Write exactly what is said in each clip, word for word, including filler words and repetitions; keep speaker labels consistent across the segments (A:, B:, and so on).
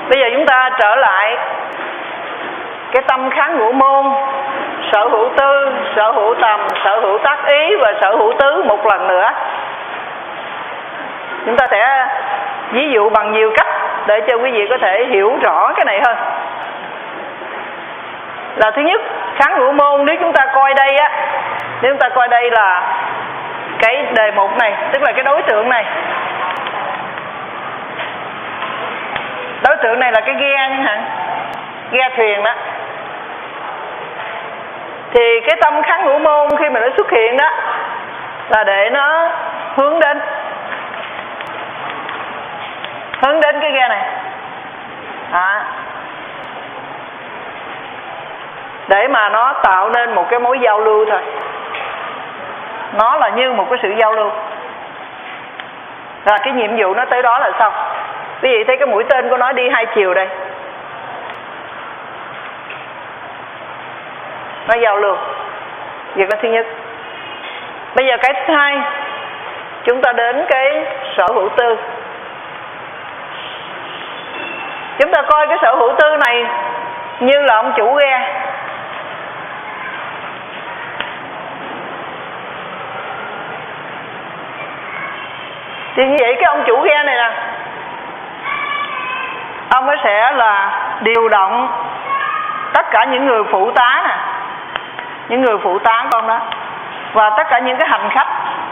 A: Bây giờ chúng ta trở lại cái tâm kháng ngũ môn, sở hữu tư, sở hữu tầm, sở hữu tác ý và sở hữu tứ một lần nữa. Chúng ta sẽ ví dụ bằng nhiều cách để cho quý vị có thể hiểu rõ cái này hơn. Là thứ nhất, kháng ngũ môn nếu chúng ta coi đây á, nếu chúng ta coi đây là cái đề mục này, tức là cái đối tượng này. Đối tượng này là cái ghe chẳng hạn, ghe thuyền đó. Thì cái tâm kháng ngũ môn khi mà nó xuất hiện đó là để nó hướng đến hướng đến cái ghe này à, để mà nó tạo nên một cái mối giao lưu thôi. Nó là như một cái sự giao lưu. Và cái nhiệm vụ nó tới đó là xong. Quý vị thấy cái mũi tên của nó đi hai chiều đây, nó giao lưu. Việc đó thứ nhất. Bây giờ cái thứ hai, chúng ta đến cái sở hữu tư. Chúng ta coi cái sở hữu tư này như là ông chủ ghe. Thì như vậy cái ông chủ ghe này nè, ông ấy sẽ là điều động tất cả những người phụ tá nè, những người phụ tá con đó, và tất cả những cái hành khách.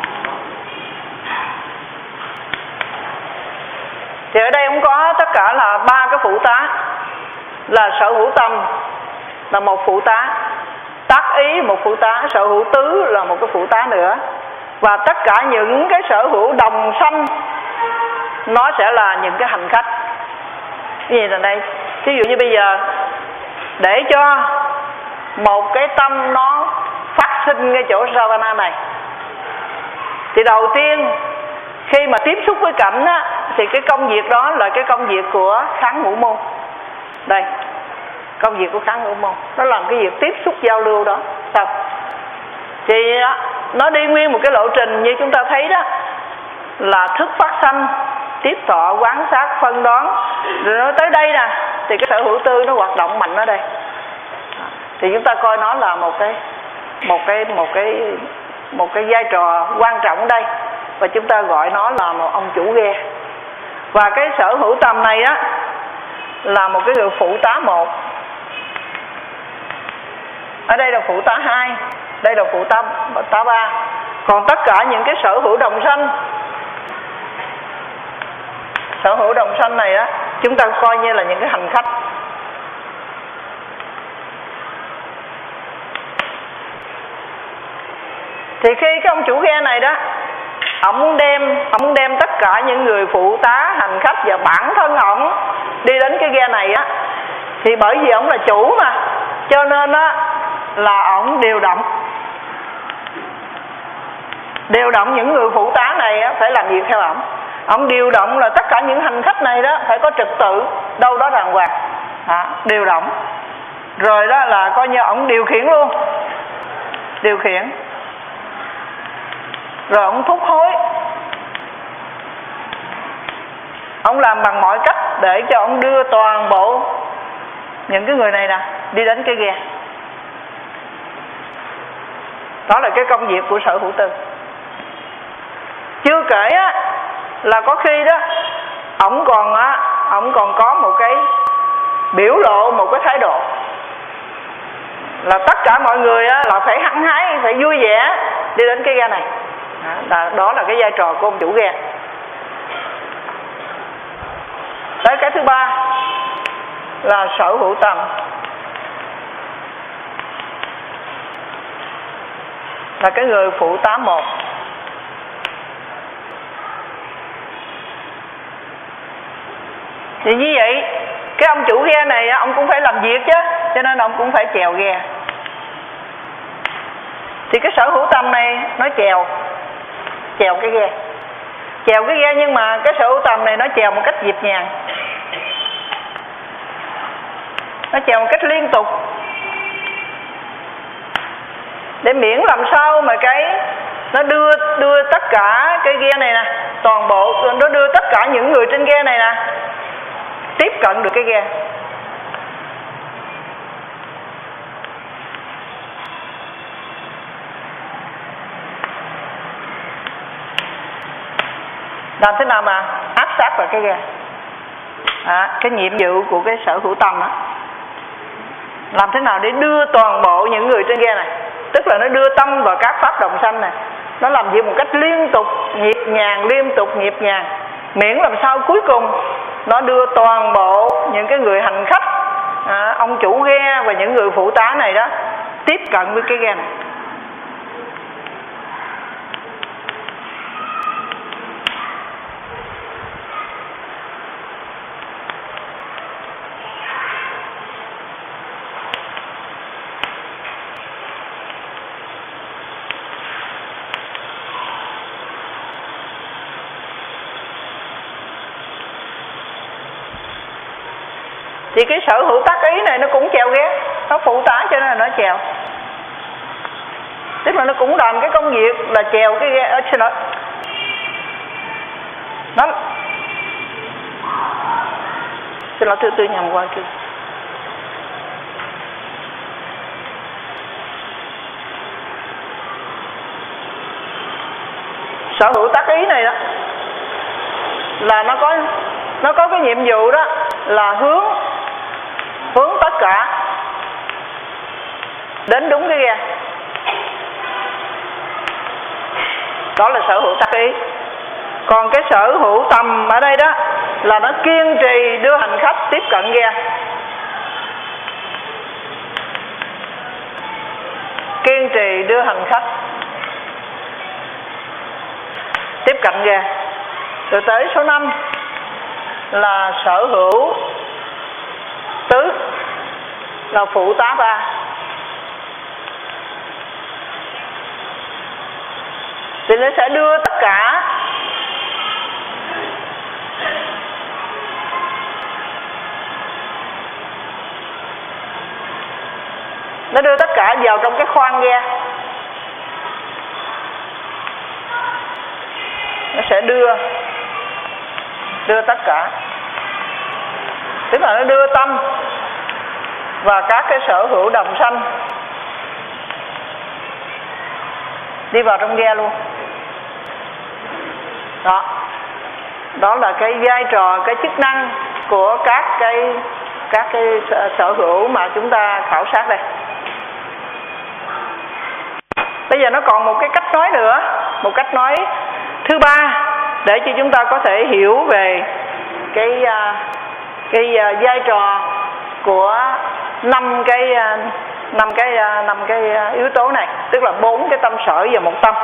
A: Thì ở đây cũng có tất cả là ba cái phụ tá, là sở hữu tâm là một phụ tá, tác ý một phụ tá, sở hữu tứ là một cái phụ tá nữa, và tất cả những cái sở hữu đồng sanh nó sẽ là những cái hành khách. Cái gì là đây? Ví dụ như bây giờ để cho một cái tâm nó phát sinh cái chỗ savana này, thì đầu tiên khi mà tiếp xúc với cảnh á, thì cái công việc đó là cái công việc của kháng ngũ môn. Đây, công việc của kháng ngũ môn, nó làm cái việc tiếp xúc giao lưu đó. Sao? Thì đó, nó đi nguyên một cái lộ trình như chúng ta thấy đó, là thức phát sanh, tiếp thọ, quán sát, phân đoán. Rồi nó tới đây nè, thì cái sở hữu tư nó hoạt động mạnh ở đây. Thì chúng ta coi nó là một cái một cái một cái một cái vai trò quan trọng ở đây, và chúng ta gọi nó là một ông chủ ghe. Và cái sở hữu tầm này á là một cái người phụ tá một, ở đây là phụ tá hai, đây là phụ tá tá ba. Còn tất cả những cái sở hữu đồng sanh, sở hữu đồng sanh này á, chúng ta coi như là những cái hành khách. Thì khi cái ông chủ ghe này đó, ổng đem ổng đem tất cả những người phụ tá, hành khách và bản thân ổng đi đến cái ghe này á, thì bởi vì ổng là chủ mà, cho nên á là ổng điều động điều động những người phụ tá này á, phải làm việc theo ổng. Ổng điều động là tất cả những hành khách này đó phải có trật tự đâu đó đàng hoàng, à, điều động. Rồi đó là coi như ổng điều khiển luôn, điều khiển. Rồi ổng thúc hối, ổng làm bằng mọi cách để cho ổng đưa toàn bộ những cái người này nè đi đến cái ghe. Đó là cái công việc của sở hữu tư. Chưa kể á là có khi đó ổng còn á ổng còn có một cái biểu lộ, một cái thái độ là tất cả mọi người á là phải hăng hái, phải vui vẻ đi đến cái ghe này. Đó, đó là cái vai trò của ông chủ ghe. Tới cái thứ ba là sở hữu tầm, là cái người phụ tá một. Thì như vậy cái ông chủ ghe này ông cũng phải làm việc chứ, cho nên ông cũng phải chèo ghe. Thì cái sở hữu tâm này nó chèo chèo cái ghe, chèo cái ghe, nhưng mà cái sở hữu tâm này nó chèo một cách nhịp nhàng, nó chèo một cách liên tục, để miễn làm sao mà cái nó đưa đưa tất cả cái ghe này nè, toàn bộ nó đưa tất cả những người trên ghe này nè tiếp cận được cái ghe. Làm thế nào mà áp sát vào cái ghe? À, cái nhiệm vụ của cái sở hữu tâm đó, làm thế nào để đưa toàn bộ những người trên ghe này, tức là nó đưa tâm vào các pháp đồng sanh này, nó làm việc một cách liên tục, nhịp nhàng, liên tục nhịp nhàng, miễn làm sao cuối cùng nó đưa toàn bộ những cái người hành khách, à, ông chủ ghe và những người phụ tá này đó tiếp cận với cái ghe này. Thì cái sở hữu tác ý này nó cũng chèo ghe, nó phụ tá cho nên là nó chèo. Tức là nó cũng làm cái công việc là chèo cái ghe ở trên đó. Nó xin lỗi, tôi tôi nhầm qua kia. Sở hữu tác ý này đó là nó có nó có cái nhiệm vụ đó là hướng hướng tất cả đến đúng cái ghe. Đó là sở hữu tác ý. Còn cái sở hữu tâm ở đây đó là nó kiên trì đưa hành khách tiếp cận ghe. Kiên trì đưa hành khách tiếp cận ghe. Rồi tới số năm là sở hữu tứ, là phụ tá ba. Thì nó sẽ đưa tất cả nó đưa tất cả vào trong cái khoang ghe. Nó sẽ đưa đưa tất cả, tức là nó đưa tâm và các cái sở hữu đồng sanh đi vào trong ghe luôn. Đó, đó là cái vai trò, cái chức năng của các cái các cái sở hữu mà chúng ta khảo sát đây. Bây giờ nó còn một cái cách nói nữa, một cách nói thứ ba để cho chúng ta có thể hiểu về cái cái vai trò của năm cái năm cái năm cái yếu tố này, tức là bốn cái tâm sở và một tâm.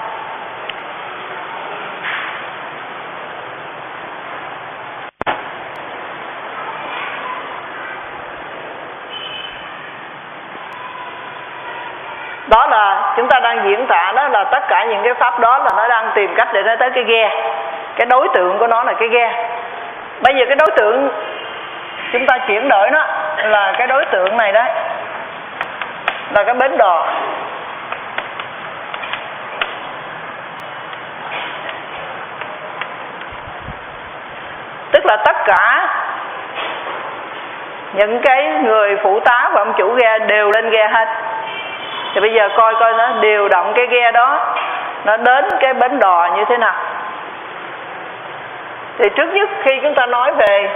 A: Đó là chúng ta đang diễn tả, đó là tất cả những cái pháp đó là nó đang tìm cách để nó tới cái ghe. Cái đối tượng của nó là cái ghe. Bây giờ cái đối tượng chúng ta chuyển đổi nó là cái đối tượng này đấy, là cái bến đò. Tức là tất cả những cái người phụ tá và ông chủ ghe đều lên ghe hết. Thì bây giờ coi coi nó điều động cái ghe đó nó đến cái bến đò như thế nào. Thì trước nhất khi chúng ta nói về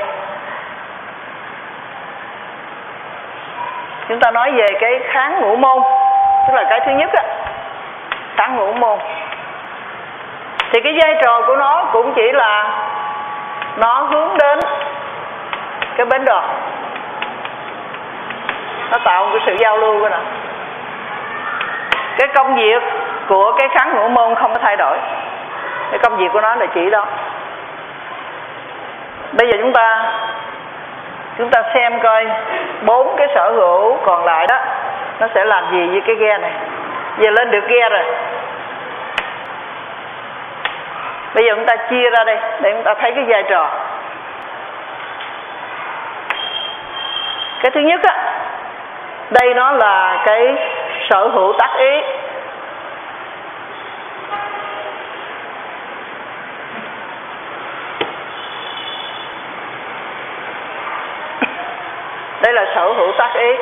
A: Chúng ta nói về cái kháng ngũ môn, tức là cái thứ nhất á, kháng ngũ môn. Thì cái vai trò của nó cũng chỉ là nó hướng đến cái bến đò, nó tạo một cái sự giao lưu của nó. Cái công việc của cái kháng ngũ môn không có thay đổi. Cái công việc của nó là chỉ đó. Bây giờ chúng ta Chúng ta xem coi bốn cái sở hữu còn lại đó nó sẽ làm gì với cái ghe này. Giờ lên được ghe rồi, bây giờ chúng ta chia ra đây để chúng ta thấy cái vai trò. Cái thứ nhất á, đây nó là cái sở hữu tác ý. Đây là sở hữu tác ý.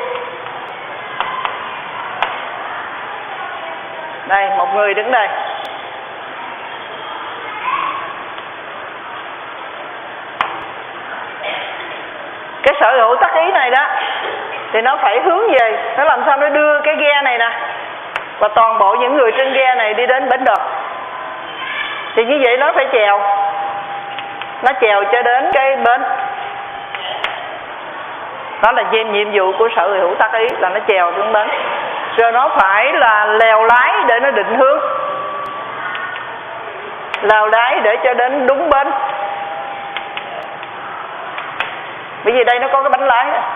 A: Đây, một người đứng đây. Cái sở hữu tác ý này đó thì nó phải hướng về, nó làm sao nó đưa cái ghe này nè và toàn bộ những người trên ghe này đi đến bến đò. Thì như vậy nó phải chèo, nó chèo cho đến cái bến. Đó là nhiệm vụ của sở hữu tác ý, là nó chèo xuống bến. Rồi nó phải là lèo lái để nó định hướng, lèo lái để cho đến đúng bến. Bởi vì đây nó có cái bánh lái này.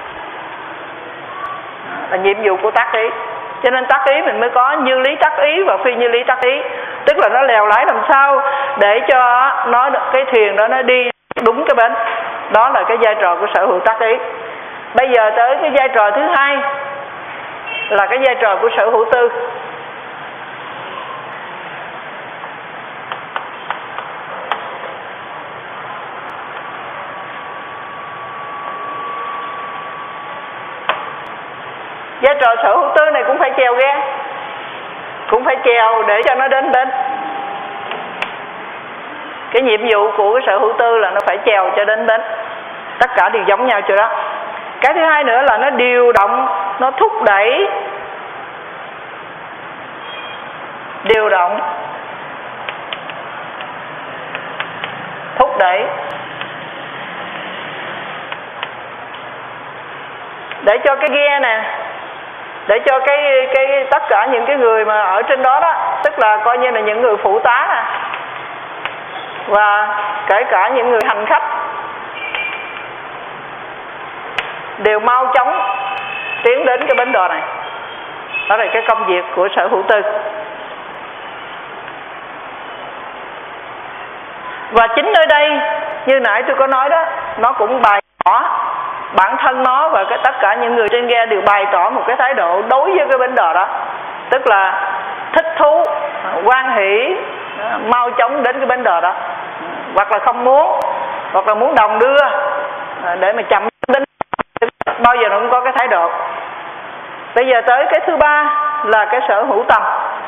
A: Là nhiệm vụ của tác ý. Cho nên tác ý mình mới có như lý tác ý và phi như lý tác ý. Tức là nó lèo lái làm sao để cho nó cái thuyền đó nó đi đúng cái bến. Đó là cái vai trò của sở hữu tác ý. Bây giờ tới cái vai trò thứ hai là cái vai trò của sở hữu tư. Vai trò sở hữu tư này cũng phải chèo ghe, cũng phải chèo để cho nó đến bến. Cái nhiệm vụ của cái sở hữu tư là nó phải chèo cho đến bến. Tất cả đều giống nhau chưa đó. Cái thứ hai nữa là nó điều động, nó thúc đẩy, điều động, thúc đẩy để cho cái ghe nè, để cho cái cái tất cả những cái người mà ở trên đó đó, tức là coi như là những người phụ tá nè, và kể cả những người hành khách đều mau chóng tiến đến cái bến đò này. Đó là cái công việc của sở hữu tư. Và chính nơi đây, như nãy tôi có nói đó, nó cũng bày tỏ bản thân nó và cái tất cả những người trên ghe đều bày tỏ một cái thái độ đối với cái bến đò đó. Tức là thích thú, hoan hỷ, mau chóng đến cái bến đò đó, hoặc là không muốn, hoặc là muốn đồng đưa để mà chậm đến, bao giờ nó cũng có cái thái độ. Bây giờ tới cái thứ ba là cái sở hữu tầm.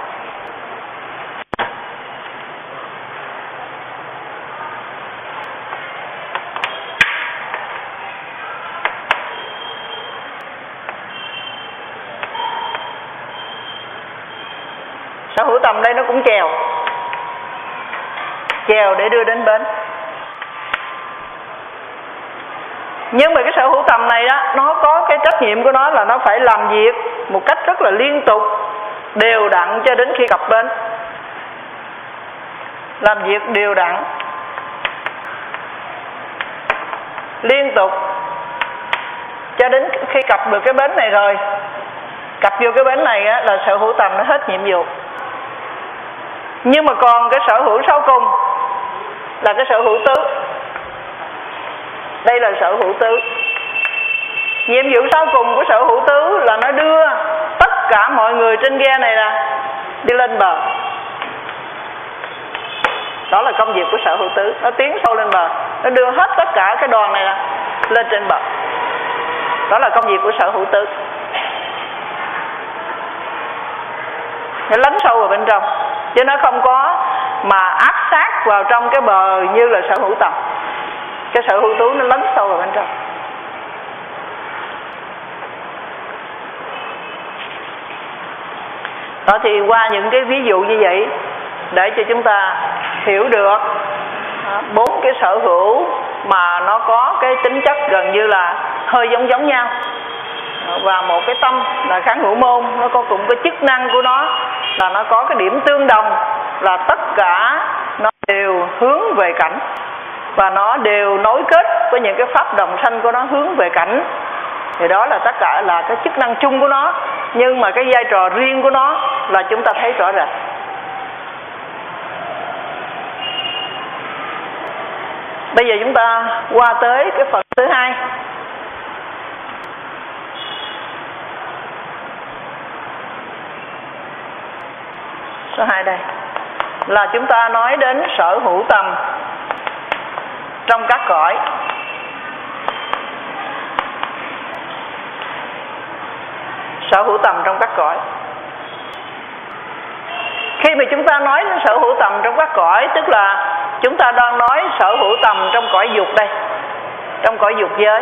A: Sở hữu tầm đây nó cũng chèo, chèo để đưa đến bến. Nhưng mà cái sở hữu tầm này đó, nó có cái trách nhiệm của nó là nó phải làm việc một cách rất là liên tục, đều đặn cho đến khi cập bến. Làm việc đều đặn, liên tục cho đến khi cập được cái bến này rồi. Cập vô cái bến này á, là sở hữu tầm nó hết nhiệm vụ. Nhưng mà còn cái sở hữu sau cùng là cái sở hữu tứ. Đây là sở hữu tứ. Nhiệm vụ sau cùng của sở hữu tứ là nó đưa tất cả mọi người trên ghe này là đi lên bờ. Đó là công việc của sở hữu tứ. Nó tiến sâu lên bờ, nó đưa hết tất cả cái đoàn này là lên trên bờ. Đó là công việc của sở hữu tứ. Nó lấn sâu vào bên trong, chứ nó không có mà áp sát vào trong cái bờ như là sở hữu tầm. Cái sở hữu tứ nó lấn sâu vào bên trong. Đó, thì qua những cái ví dụ như vậy để cho chúng ta hiểu được bốn cái sở hữu mà nó có cái tính chất gần như là hơi giống giống nhau. Và một cái tâm là kháng hữu môn, nó có cùng cái chức năng của nó là nó có cái điểm tương đồng là tất cả nó đều hướng về cảnh, và nó đều nối kết với những cái pháp đồng sanh của nó hướng về cảnh. Thì đó là tất cả là cái chức năng chung của nó, nhưng mà cái vai trò riêng của nó là chúng ta thấy rõ rệt. Bây giờ chúng ta qua tới cái phần thứ hai. Số hai đây là chúng ta nói đến sở hữu tầm trong các cõi. sở hữu tầm trong các cõi. Khi mà chúng ta nói sở hữu tầm trong các cõi, tức là chúng ta đang nói sở hữu tầm trong cõi dục đây, trong cõi dục giới.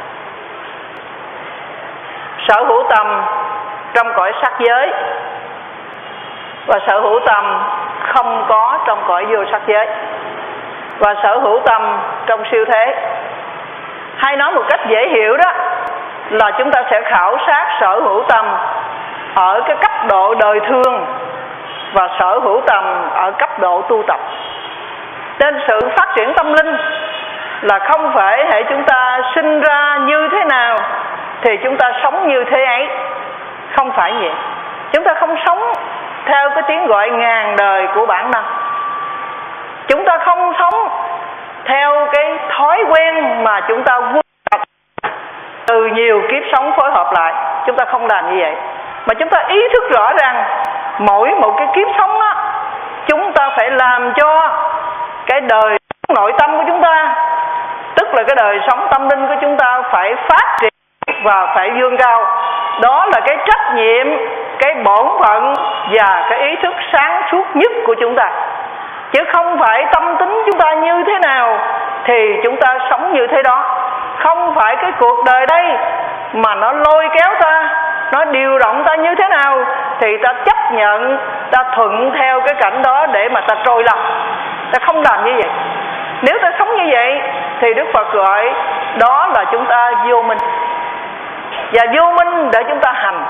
A: Sở hữu tầm trong cõi sắc giới và sở hữu tầm không có trong cõi vô sắc giới, và sở hữu tầm trong siêu thế. Hay nói một cách dễ hiểu đó là chúng ta sẽ khảo sát sở hữu tầm ở cái cấp độ đời thường và sở hữu tầm ở cấp độ tu tập. Nên sự phát triển tâm linh là không phải hệ chúng ta sinh ra như thế nào thì chúng ta sống như thế ấy. Không phải vậy. Chúng ta không sống theo cái tiếng gọi ngàn đời của bản năng. Chúng ta không sống theo cái thói quen mà chúng ta quân tập từ nhiều kiếp sống phối hợp lại. Chúng ta không làm như vậy. Mà chúng ta ý thức rõ rằng mỗi một cái kiếp sống đó, chúng ta phải làm cho cái đời nội tâm của chúng ta, tức là cái đời sống tâm linh của chúng ta phải phát triển và phải vươn cao. Đó là cái trách nhiệm, cái bổn phận và cái ý thức sáng suốt nhất của chúng ta. Chứ không phải tâm tính chúng ta như thế nào thì chúng ta sống như thế đó. Không phải cái cuộc đời đây mà nó lôi kéo ta, nó điều động ta như thế nào thì ta chấp nhận, ta thuận theo cái cảnh đó để mà ta trôi lòng. Ta không làm như vậy. Nếu ta sống như vậy thì Đức Phật gọi đó là chúng ta vô minh. Và vô minh để chúng ta hành,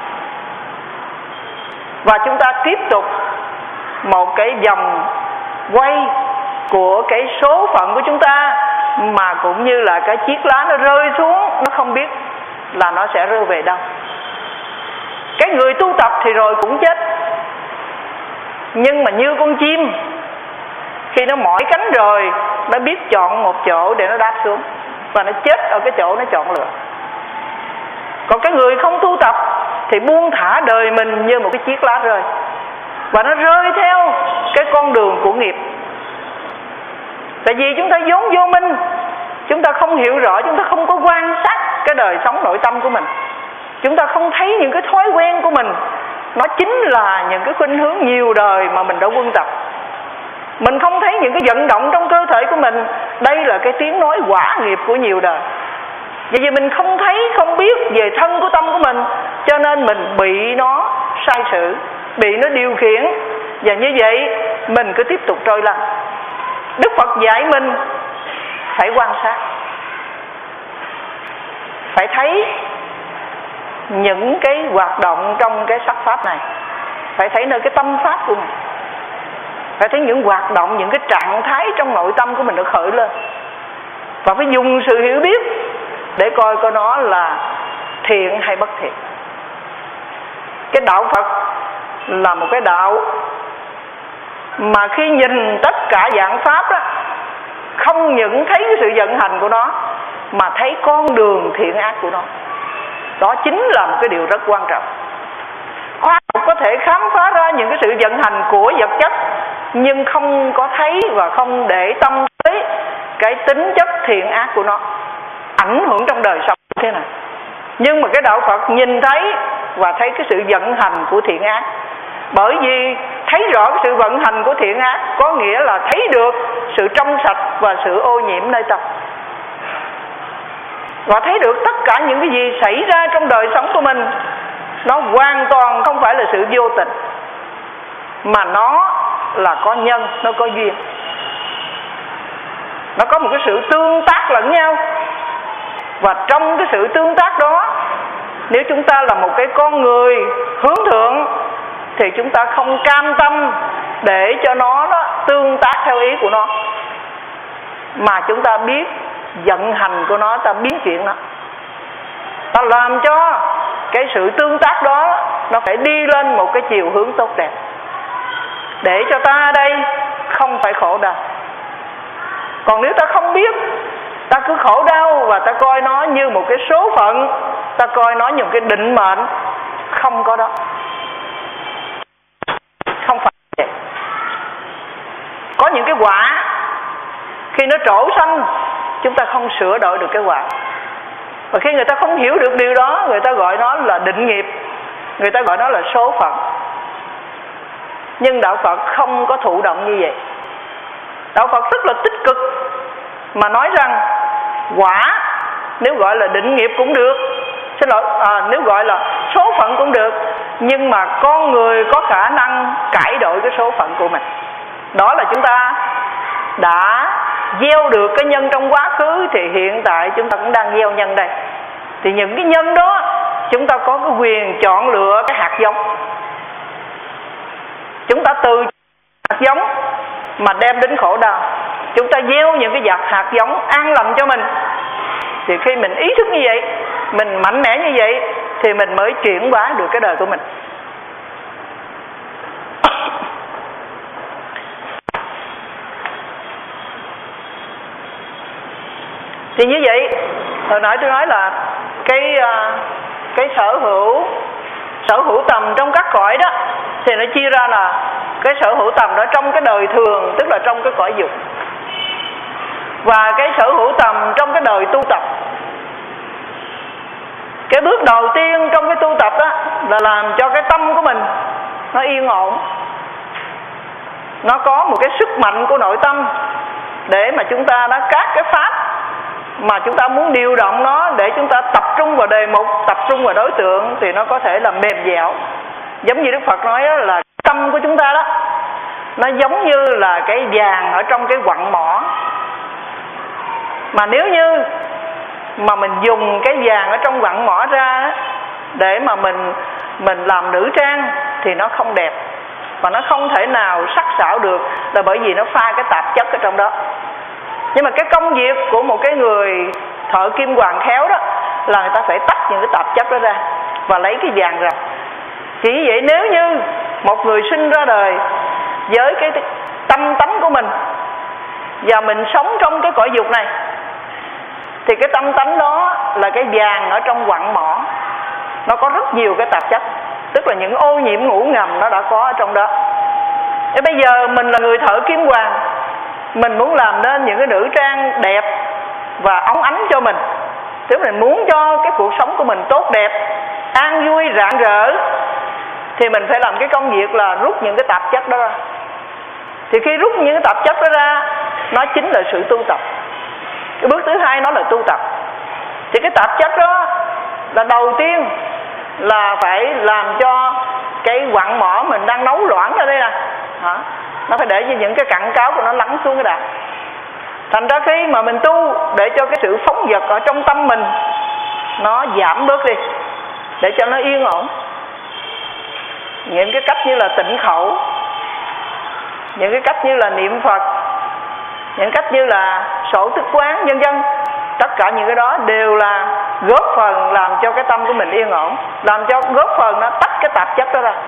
A: và chúng ta tiếp tục một cái vòng quay của cái số phận của chúng ta, mà cũng như là cái chiếc lá nó rơi xuống, nó không biết là nó sẽ rơi về đâu. Cái người tu tập thì rồi cũng chết, nhưng mà như con chim khi nó mỏi cánh rồi, nó biết chọn một chỗ để nó đáp xuống, và nó chết ở cái chỗ nó chọn lựa. Còn cái người không tu tập thì buông thả đời mình như một cái chiếc lá rơi, và nó rơi theo cái con đường của nghiệp. Tại vì chúng ta vốn vô minh, chúng ta không hiểu rõ, chúng ta không có quan sát cái đời sống nội tâm của mình. Chúng ta không thấy những cái thói quen của mình, nó chính là những cái khuynh hướng nhiều đời mà mình đã quân tập. Mình không thấy những cái vận động trong cơ thể của mình, đây là cái tiếng nói quả nghiệp của nhiều đời. Vậy vì mình không thấy, không biết về thân của tâm của mình, cho nên mình bị nó sai sử, bị nó điều khiển, và như vậy mình cứ tiếp tục trôi lăn. Đức Phật dạy mình phải quan sát, phải thấy những cái hoạt động trong cái sắc pháp này, phải thấy nơi cái tâm pháp của mình, phải thấy những hoạt động, những cái trạng thái trong nội tâm của mình nó khởi lên, và phải dùng sự hiểu biết để coi coi nó là thiện hay bất thiện. Cái đạo Phật là một cái đạo mà khi nhìn tất cả dạng pháp đó, không những thấy cái sự vận hành của nó, mà thấy con đường thiện ác của nó. Đó chính là một cái điều rất quan trọng. Khoa học có thể khám phá ra những cái sự vận hành của vật chất, nhưng không có thấy và không để tâm tới cái tính chất thiện ác của nó ảnh hưởng trong đời sống như thế này. Nhưng mà cái đạo Phật nhìn thấy và thấy cái sự vận hành của thiện ác. Bởi vì thấy rõ cái sự vận hành của thiện ác có nghĩa là thấy được sự trong sạch và sự ô nhiễm nơi tâm, và thấy được tất cả những cái gì xảy ra trong đời sống của mình, nó hoàn toàn không phải là sự vô tình, mà nó là có nhân, nó có duyên, nó có một cái sự tương tác lẫn nhau. Và trong cái sự tương tác đó, nếu chúng ta là một cái con người hướng thượng thì chúng ta không cam tâm để cho nó, nó tương tác theo ý của nó, mà chúng ta biết vận hành của nó, ta biến chuyển nó, ta làm cho cái sự tương tác đó nó phải đi lên một cái chiều hướng tốt đẹp, để cho ta ở đây không phải khổ đau. Còn nếu ta không biết, ta cứ khổ đau và ta coi nó như một cái số phận, ta coi nó như một cái định mệnh, không có đó. Không phải vậy. Có những cái quả khi nó trổ xanh, chúng ta không sửa đổi được cái quả. Và khi người ta không hiểu được điều đó, người ta gọi nó là định nghiệp. người ta gọi nó là số phận. Nhưng đạo Phật không có thụ động như vậy. Đạo Phật rất là tích cực, mà nói rằng quả, nếu gọi là định nghiệp cũng được, xin lỗi, à, nếu gọi là số phận cũng được, nhưng mà con người có khả năng cải đổi cái số phận của mình. Đó là chúng ta đã gieo được cái nhân trong quá khứ, thì hiện tại chúng ta cũng đang gieo nhân đây. Thì những cái nhân đó chúng ta có cái quyền chọn lựa cái hạt giống. Chúng ta từ hạt giống mà đem đến khổ đau, chúng ta gieo những cái giọt hạt giống an lành cho mình. Thì khi mình ý thức như vậy, mình mạnh mẽ như vậy, thì mình mới chuyển hóa được cái đời của mình. Thì như vậy, hồi nãy tôi nói là cái cái sở hữu sở hữu tầm trong các cõi đó, thì nó chia ra là cái sở hữu tầm đó trong cái đời thường, tức là trong cái cõi dục, và cái sở hữu tầm trong cái đời tu tập. Cái bước đầu tiên trong cái tu tập đó là làm cho cái tâm của mình nó yên ổn, nó có một cái sức mạnh của nội tâm, để mà chúng ta đã các cái pháp mà chúng ta muốn điều động nó, để chúng ta tập trung vào đề mục, tập trung vào đối tượng, thì nó có thể là mềm dẻo. Giống như Đức Phật nói đó, là tâm của chúng ta đó, nó giống như là cái vàng ở trong cái quặng mỏ. Mà nếu như mà mình dùng cái vàng ở trong quặng mỏ ra để mà mình mình làm nữ trang, thì nó không đẹp, và nó không thể nào sắc sảo được, là bởi vì nó pha cái tạp chất ở trong đó. Nhưng mà cái công việc của một cái người thợ kim hoàn khéo đó là người ta phải tách những cái tạp chất đó ra và lấy cái vàng ra. Chỉ vậy, nếu như một người sinh ra đời với cái tâm tánh của mình, và mình sống trong cái cõi dục này, thì cái tâm tánh đó là cái vàng ở trong quặng mỏ, nó có rất nhiều cái tạp chất, tức là những ô nhiễm ngủ ngầm nó đã có ở trong đó. Thế bây giờ mình là người thợ kim hoàn, mình muốn làm nên những cái nữ trang đẹp và óng ánh cho mình, tức là mình muốn cho cái cuộc sống của mình tốt đẹp, an vui, rạng rỡ, thì mình phải làm cái công việc là rút những cái tạp chất đó ra. Thì khi rút những cái tạp chất đó ra, nó chính là sự tu tập. Cái bước thứ hai nó là tu tập. Thì cái tạp chất đó là đầu tiên là phải làm cho cái quặng mỏ mình đang nấu loãng ra đây nè, hả? Nó phải để cho những cái cặn cáo của nó lắng xuống cái đã. Thành ra khi mà mình tu, để cho cái sự phóng dật ở trong tâm mình nó giảm bớt đi, để cho nó yên ổn. Những cái cách như là tịnh khẩu, những cái cách như là niệm Phật, những cách như là sổ tức quán, vân vân, tất cả những cái đó đều là góp phần làm cho cái tâm của mình yên ổn, làm cho góp phần nó tách cái tạp chất đó ra.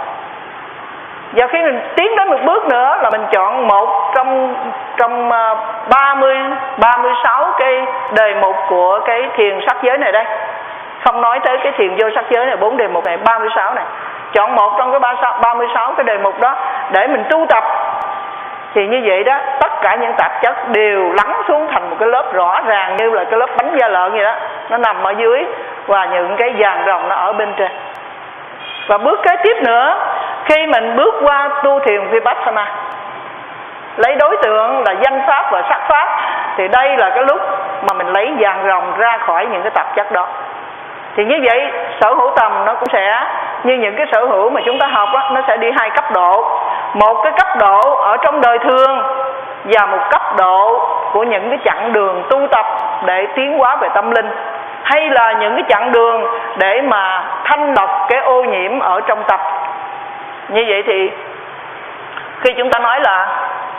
A: Và khi mình tiến đến một bước nữa là mình chọn một trong trong ba mươi, ba mươi sáu cái đề mục của cái thiền sắc giới này đây. Không nói tới cái thiền vô sắc giới này, bốn đề mục này, ba mươi sáu này. Chọn một trong cái ba mươi sáu cái đề mục đó để mình tu tập. Thì như vậy đó, tất cả những tạp chất đều lắng xuống thành một cái lớp rõ ràng, như là cái lớp bánh da lợn vậy đó. Nó nằm ở dưới, và những cái vàng rồng nó ở bên trên. Và bước kế tiếp nữa, khi mình bước qua tu thiền Vipassana, lấy đối tượng là danh pháp và sắc pháp, thì đây là cái lúc mà mình lấy vàng rồng ra khỏi những cái tạp chất đó. Thì như vậy, sở hữu tầm nó cũng sẽ như những cái sở hữu mà chúng ta học đó, nó sẽ đi hai cấp độ. Một cái cấp độ ở trong đời thường, và một cấp độ của những cái chặng đường tu tập để tiến hóa về tâm linh, hay là những cái chặng đường để mà thanh lọc cái ô nhiễm ở trong tâm. Như vậy thì khi chúng ta nói là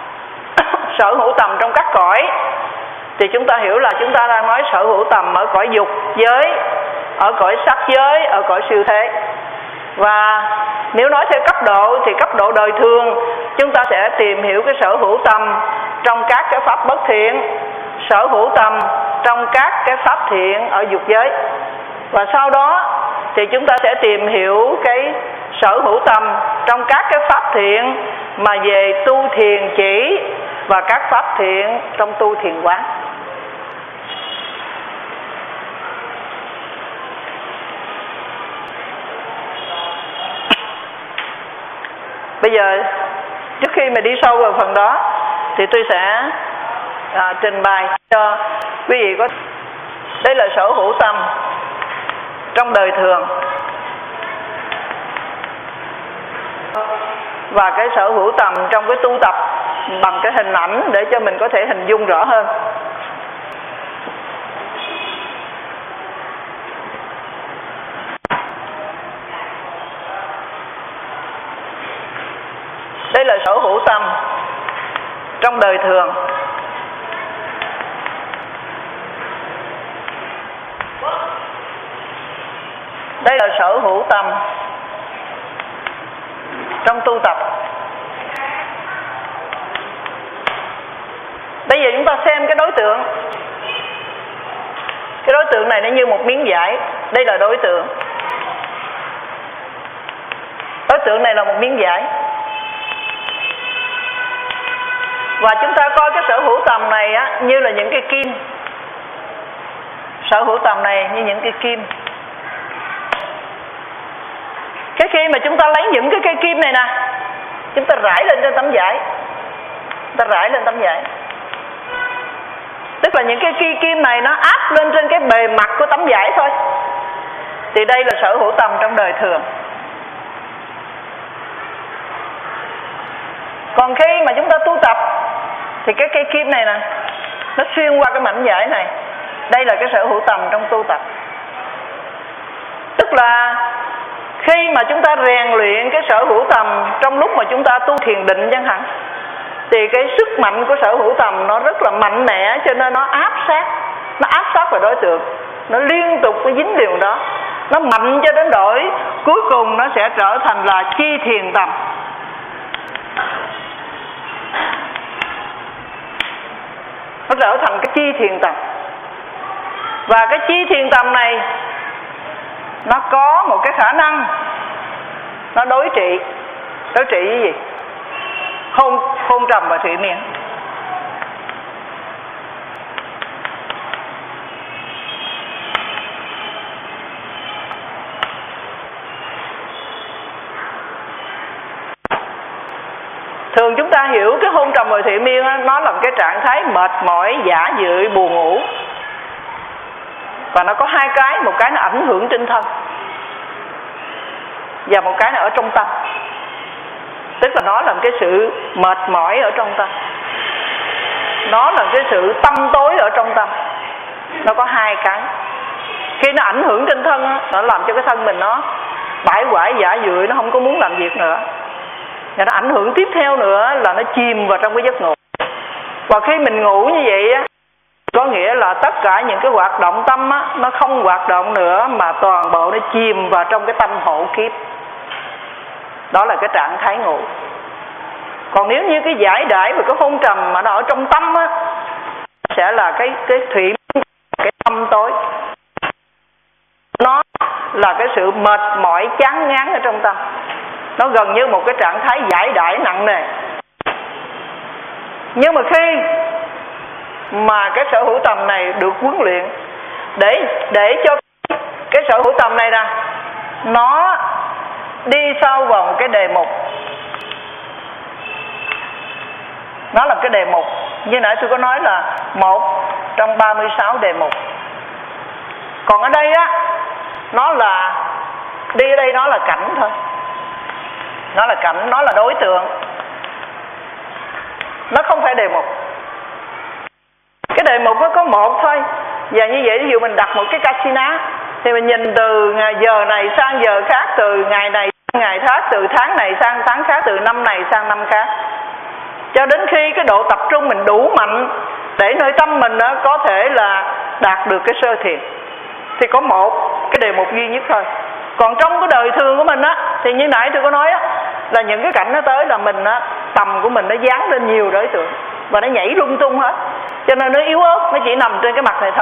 A: sở hữu tầm trong các cõi, thì chúng ta hiểu là chúng ta đang nói sở hữu tầm ở cõi dục giới, ở cõi sắc giới, ở cõi siêu thế. Và nếu nói theo cấp độ thì cấp độ đời thường, chúng ta sẽ tìm hiểu cái sở hữu tầm trong các cái pháp bất thiện, sở hữu tầm trong các cái pháp thiện ở dục giới. Và sau đó thì chúng ta sẽ tìm hiểu cái sở hữu tầm trong các cái pháp thiện mà về tu thiền chỉ, và các pháp thiện trong tu thiền quán. Bây giờ trước khi mà đi sâu vào phần đó thì tôi sẽ à, trình bày cho quý vị có. Đây là sở hữu tâm trong đời thường và cái sở hữu tâm trong cái tu tập bằng cái hình ảnh để cho mình có thể hình dung rõ hơn. Đây là sở hữu tâm trong đời thường. Đây là sở hữu tâm trong tu tập. Bây giờ chúng ta xem cái đối tượng. Cái đối tượng này nó như một miếng vải. Đây là đối tượng. Đối tượng này là một miếng vải. Và chúng ta coi cái sở hữu tầm này á, như là những cái kim. Sở hữu tầm này như những cái kim. Cái khi mà chúng ta lấy những cái cây kim này nè, chúng ta rải lên trên tấm vải. Chúng ta rải lên tấm vải. Tức là những cái cây kim này nó áp lên trên cái bề mặt của tấm vải thôi. Thì đây là sở hữu tầm trong đời thường. Còn khi mà chúng ta tu tập thì cái cây kim này nè, nó xuyên qua cái mảnh vải này. Đây là cái sở hữu tầm trong tu tập. Tức là khi mà chúng ta rèn luyện cái sở hữu tầm trong lúc mà chúng ta tu thiền định chẳng hạn, thì cái sức mạnh của sở hữu tầm nó rất là mạnh mẽ, cho nên nó áp sát, nó áp sát vào đối tượng, nó liên tục nó dính liền đó, nó mạnh cho đến đổi cuối cùng nó sẽ trở thành là chi thiền tầm. Nó trở thành cái chi thiền tầm. Và cái chi thiền tầm này nó có một cái khả năng nó đối trị. Đối trị với gì? Hôn, hôn trầm và thủy miên. Thường chúng ta hiểu cái hôn trầm và thủy miên đó, nó là một cái trạng thái mệt mỏi, dã dợi, buồn ngủ. Và nó có hai cái, một cái nó ảnh hưởng trên thân và một cái là ở trong tâm. Tức là nó là một cái sự mệt mỏi ở trong tâm, nó là cái sự tâm tối ở trong tâm. Nó có hai cái. Khi nó ảnh hưởng trên thân đó, nó làm cho cái thân mình nó bãi quải dã dợi, nó không có muốn làm việc nữa. Và nó ảnh hưởng tiếp theo nữa là nó chìm vào trong cái giấc ngủ. Và khi mình ngủ như vậy á, có nghĩa là tất cả những cái hoạt động tâm á, nó không hoạt động nữa, mà toàn bộ nó chìm vào trong cái tâm hộ kiếp. Đó là cái trạng thái ngủ. Còn nếu như cái giải đãi và cái hôn trầm mà nó ở trong tâm á, sẽ là cái cái thủy, cái tâm tối. Nó là cái sự mệt mỏi chán ngán ở trong tâm. Nó gần như một cái trạng thái giải đãi nặng nề. Nhưng mà khi mà cái sở hữu tầm này được huấn luyện để để cho cái sở hữu tầm này nè, nó đi sâu vào một cái đề mục. Nó là cái đề mục. Như nãy tôi có nói là một trong ba mươi sáu đề mục. Còn ở đây á, nó là đi ở đây nó là cảnh thôi. Nó là cảnh, nó là đối tượng. Nó không phải đề mục. Cái đề mục nó có một thôi. Và như vậy ví dụ mình đặt một cái casino, thì mình nhìn từ giờ này sang giờ khác, từ ngày này sang ngày khác, từ tháng này sang tháng khác, từ năm này sang năm khác, cho đến khi cái độ tập trung mình đủ mạnh để nơi tâm mình đó có thể là đạt được cái sơ thiền. Thì có một cái đề mục duy nhất thôi. Còn trong cái đời thường của mình á, thì như nãy tôi có nói á, là những cái cảnh nó tới là mình á, tầm của mình nó dán lên nhiều đối tượng và nó nhảy lung tung hết, cho nên nó yếu ớt, nó chỉ nằm trên cái mặt này thôi.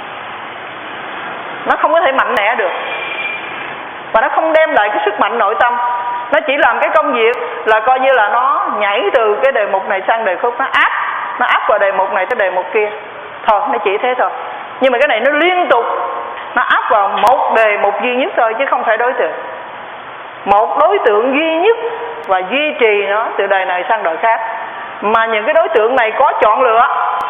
A: Nó không có thể mạnh mẽ được, và nó không đem lại cái sức mạnh nội tâm. Nó chỉ làm cái công việc là coi như là nó nhảy từ cái đề mục này sang đề khúc, nó áp nó áp vào đề mục này tới đề mục kia thôi, nó chỉ thế thôi. Nhưng mà cái này nó liên tục, nó áp vào một đề mục duy nhất thôi, chứ không phải đối tượng. Một đối tượng duy nhất và duy trì nó từ đời này sang đời khác. Mà những cái đối tượng này có chọn lựa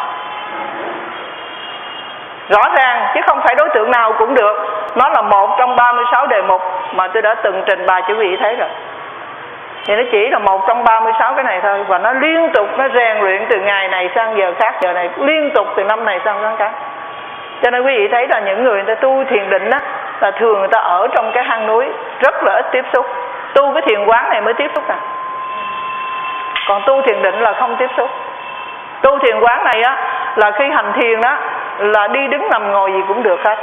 A: rõ ràng, chứ không phải đối tượng nào cũng được. Nó là một trong ba mươi sáu đề mục mà tôi đã từng trình bày cho quý vị thấy rồi. Thì nó chỉ là một trong ba mươi sáu cái này thôi. Và nó liên tục, nó rèn luyện từ ngày này sang giờ khác, giờ này liên tục từ năm này sang năm khác. Cho nên quý vị thấy là những người người ta tu thiền định á, là thường người ta ở trong cái hang núi, rất là ít tiếp xúc. Tu cái thiền quán này mới tiếp xúc à. Còn tu thiền định là không tiếp xúc. Tu thiền quán này á, là khi hành thiền đó là đi đứng nằm ngồi gì cũng được hết.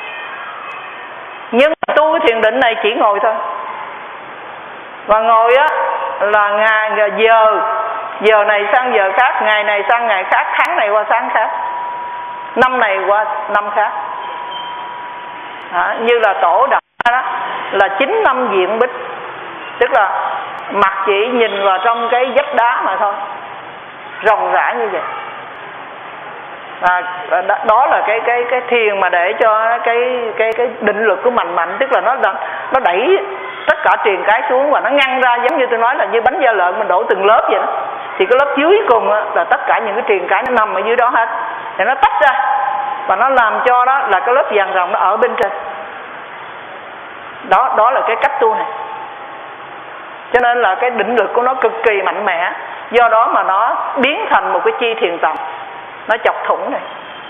A: Nhưng tu cái thiền định này chỉ ngồi thôi. Và ngồi á là ngày giờ, giờ này sang giờ khác, ngày này sang ngày khác, tháng này qua tháng khác, năm này qua năm khác. À, như là tổ đạo đó là chín năm diện bích, tức là mặt chỉ nhìn vào trong cái vách đá mà thôi, ròng rã như vậy. À, đó là cái cái cái thiền mà để cho cái cái cái định lực của mình mạnh, tức là nó nó đẩy tất cả triền cái xuống và nó ngăn ra, giống như tôi nói là như bánh da lợn mình đổ từng lớp vậy đó. Thì cái lớp dưới cùng á, là tất cả những cái triền cái nó nằm ở dưới đó hết, để nó tách ra và nó làm cho đó là cái lớp vàng ròng nó ở bên trên. Đó đó là cái cách tu này. Cho nên là cái định lực của nó cực kỳ mạnh mẽ, do đó mà nó biến thành một cái chi thiền tầm, nó chọc thủng này.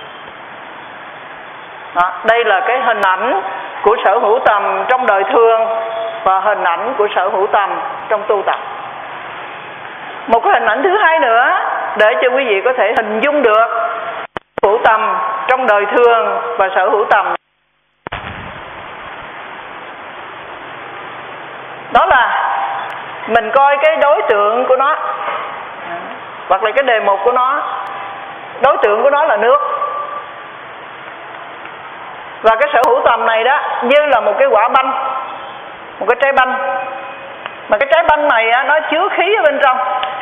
A: Đó, đây là cái hình ảnh của sở hữu tầm trong đời thường và hình ảnh của sở hữu tầm trong tu tập. Một cái hình ảnh thứ hai nữa để cho quý vị có thể hình dung được sở hữu tầm trong đời thường và sở hữu tầm, đó là mình coi cái đối tượng của nó hoặc là cái đề mục của nó. Đối tượng của nó là nước. Và cái sở hữu tầm này đó như là một cái quả banh, một cái trái banh. Mà cái trái banh này á, nó chứa khí ở bên trong.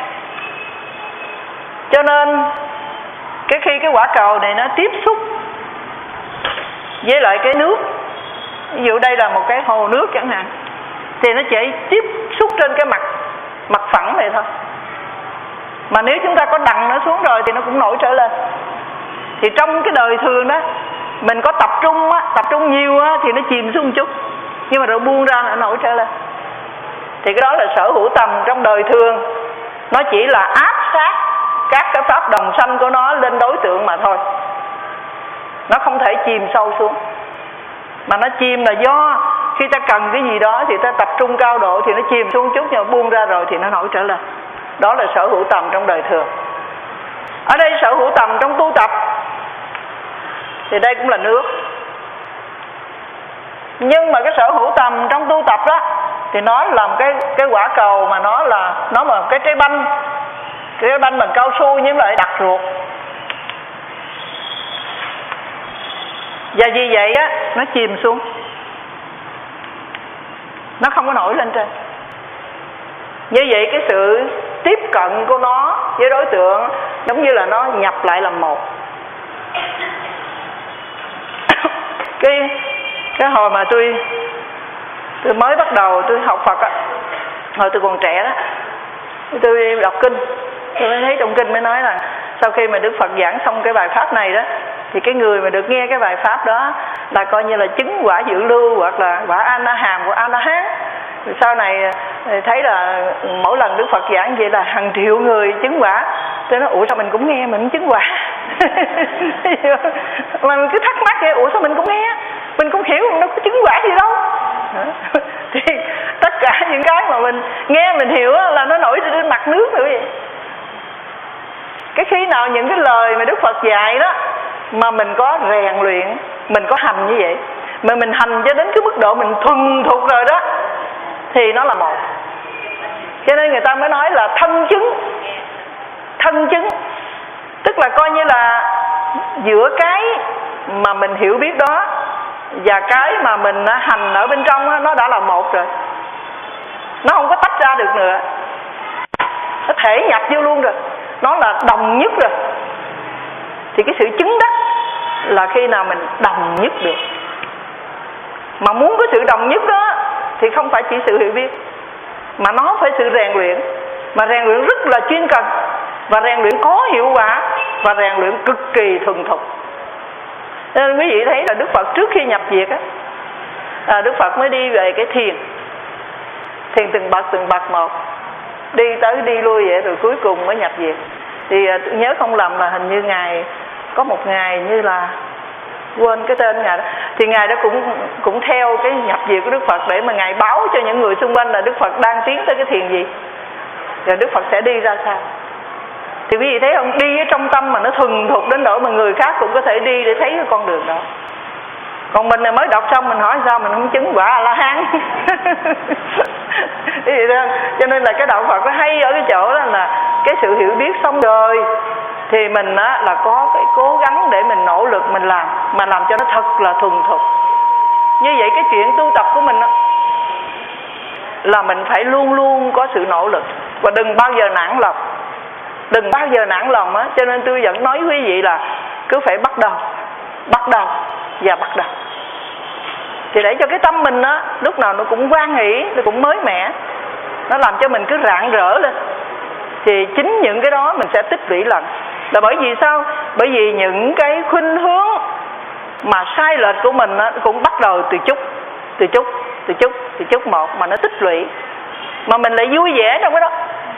A: Cho nên cái khi cái quả cầu này nó tiếp xúc với lại cái nước, ví dụ đây là một cái hồ nước chẳng hạn, thì nó chỉ tiếp xúc trên cái mặt mặt phẳng này thôi. Mà nếu chúng ta có đằng nó xuống rồi thì nó cũng nổi trở lên. Thì trong cái đời thường đó, mình có tập trung á, tập trung nhiều á thì nó chìm xuống một chút, nhưng mà rồi buông ra nó nổi trở lên. Thì cái đó là sở hữu tầm trong đời thường. Nó chỉ là áp sát các cái pháp đồng sanh của nó lên đối tượng mà thôi. Nó không thể chìm sâu xuống. Mà nó chìm là do khi ta cần cái gì đó thì ta tập trung cao độ thì nó chìm xuống chút, nhưng mà buông ra rồi thì nó nổi trở lên. Đó là sở hữu tầm trong đời thường. Ở đây sở hữu tầm trong tu tập thì đây cũng là nước. Nhưng mà cái sở hữu tầm trong tu tập đó thì nó là một cái cái quả cầu mà nó là nó là cái trái banh, cái trái banh bằng cao su nhưng lại đặc ruột. Và vì vậy á nó chìm xuống, nó không có nổi lên trên. Như vậy cái sự tiếp cận của nó với đối tượng giống như là nó nhập lại làm một. Cái cái hồi mà tôi tôi mới bắt đầu tôi học Phật á, hồi tôi còn trẻ đó, tôi đọc kinh, tôi mới thấy trong kinh mới nói là sau khi mà Đức Phật giảng xong cái bài pháp này đó, thì cái người mà được nghe cái bài pháp đó là coi như là chứng quả dự lưu hoặc là quả A Na Hàm của A Na Hán. Sau này thấy là mỗi lần Đức Phật giảng vậy là hàng triệu người chứng quả. Tôi nói ủa sao mình cũng nghe mình cũng chứng quả. Mà mình cứ thắc mắc vậy, ủa sao mình cũng nghe, mình cũng hiểu nó có chứng quả gì đâu. Thì tất cả những cái mà mình nghe mình hiểu là nó nổi trên mặt nước nữa vậy. Cái khi nào những cái lời mà Đức Phật dạy đó mà mình có rèn luyện, mình có hành như vậy, mà mình hành cho đến cái mức độ mình thuần thục rồi đó, thì nó là một. Cho nên người ta mới nói là thân chứng. Thân chứng tức là coi như là giữa cái mà mình hiểu biết đó và cái mà mình hành ở bên trong đó, nó đã là một rồi. Nó không có tách ra được nữa, nó thể nhập vô luôn rồi, nó là đồng nhất rồi. Thì cái sự chứng đắc là khi nào mình đồng nhất được. Mà muốn có sự đồng nhất đó thì không phải chỉ sự hiểu biết, mà nó phải sự rèn luyện, mà rèn luyện rất là chuyên cần, và rèn luyện có hiệu quả, và rèn luyện cực kỳ thuần thục. Nên quý vị thấy là Đức Phật trước khi nhập diệt á, à, Đức Phật mới đi về cái thiền, thiền từng bậc từng bậc một, đi tới đi lui vậy, rồi cuối cùng mới nhập diệt. Thì à, nhớ không lầm là hình như ngài có một ngày như là quên cái tên ngài đó, thì ngài đó cũng cũng theo cái nhập diệt của Đức Phật để mà ngài báo cho những người xung quanh là Đức Phật đang tiến tới cái thiền gì, rồi Đức Phật sẽ đi ra sao. Thì quý vị thấy không, đi ở trong tâm mà nó thuần thục đến độ mà người khác cũng có thể đi để thấy cái con đường đó. Còn mình mới đọc xong mình hỏi sao mình không chứng quả A-la-hán. Cho nên là cái đạo Phật nó hay ở cái chỗ đó là cái sự hiểu biết xong rồi thì mình á, là có cái cố gắng để mình nỗ lực mình làm, mà làm cho nó thật là thuần thục. Như vậy cái chuyện tu tập của mình á, là mình phải luôn luôn có sự nỗ lực, và đừng bao giờ nản lòng, đừng bao giờ nản lòng á. Cho nên tôi vẫn nói quý vị là cứ phải bắt đầu, bắt đầu và bắt đầu, thì để cho cái tâm mình á lúc nào nó cũng hoan hỷ, nó cũng mới mẻ, nó làm cho mình cứ rạng rỡ lên. Thì chính những cái đó mình sẽ tích lũy lần. Là bởi vì sao? Bởi vì những cái khuynh hướng mà sai lệch của mình á, cũng bắt đầu từ chút, từ chút, từ chút, từ chút một mà nó tích lũy, mà mình lại vui vẻ trong cái đó.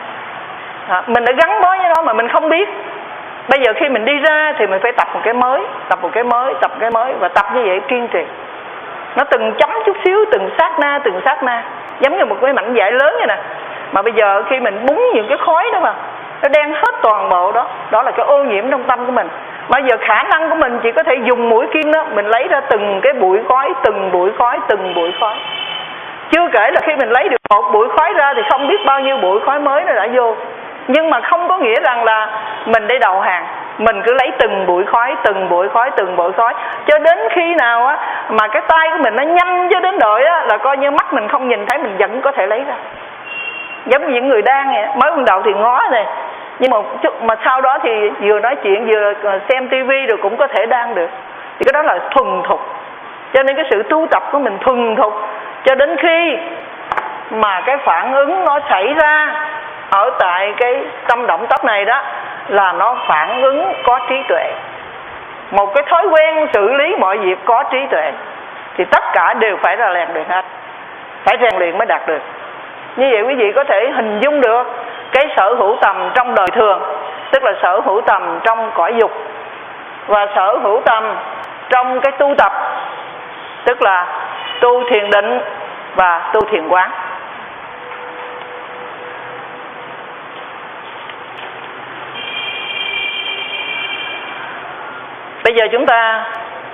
A: À, mình đã gắn bó với nó mà mình không biết. Bây giờ khi mình đi ra thì mình phải tập một cái mới, tập một cái mới, tập một cái mới, và tập như vậy kiên trì. Nó từng chấm chút xíu, từng sát na, từng sát na, giống như một cái mảnh vải lớn vậy nè. Mà bây giờ khi mình búng những cái khói đó mà nó đen hết toàn bộ đó, đó là cái ô nhiễm trong tâm của mình. Bây giờ khả năng của mình chỉ có thể dùng mũi kim đó, mình lấy ra từng cái bụi khói, từng bụi khói, từng bụi khói. Chưa kể là khi mình lấy được một bụi khói ra thì không biết bao nhiêu bụi khói mới nó đã vô. Nhưng mà không có nghĩa rằng là mình để đầu hàng. Mình cứ lấy từng bụi khói, từng bụi khói, từng bụi khói, cho đến khi nào á mà cái tay của mình nó nhanh cho đến đội á, là coi như mắt mình không nhìn thấy mình vẫn có thể lấy ra. Giống như những người đan vậy, mới ban đầu thì ngó này, nhưng mà chút mà sau đó thì vừa nói chuyện vừa xem tivi rồi cũng có thể đan được. Thì cái đó là thuần thục. Cho nên cái sự tu tập của mình thuần thục cho đến khi mà cái phản ứng nó xảy ra ở tại cái tâm động tác này đó, là nó phản ứng có trí tuệ. Một cái thói quen xử lý mọi việc có trí tuệ, thì tất cả đều phải là rèn luyện hết, phải rèn luyện mới đạt được. Như vậy quý vị có thể hình dung được cái sở hữu tầm trong đời thường, tức là sở hữu tầm trong cõi dục, và sở hữu tầm trong cái tu tập, tức là tu thiền định và tu thiền quán. Bây giờ chúng ta